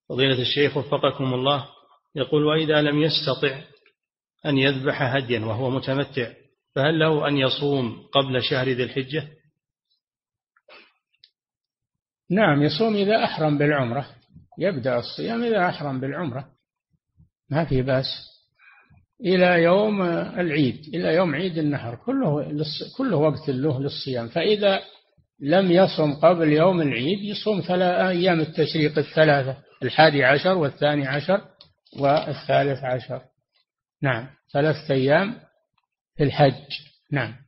فضيلة الشيخ وفقكم الله، يقول: وإذا لم يستطع أن يذبح هديا وهو متمتع، فهل له أن يصوم قبل شهر ذي الحجة؟ نعم، يصوم إذا أحرم بالعمرة، يبدأ الصيام إذا أحرم بالعمرة، ما في بأس، إلى يوم العيد، إلى يوم عيد النحر، كله وقت له للصيام. فإذا لم يصم قبل يوم العيد يصوم أيام التشريق الثلاثة، 11 و12 و13. نعم، 3 أيام في الحج. نعم.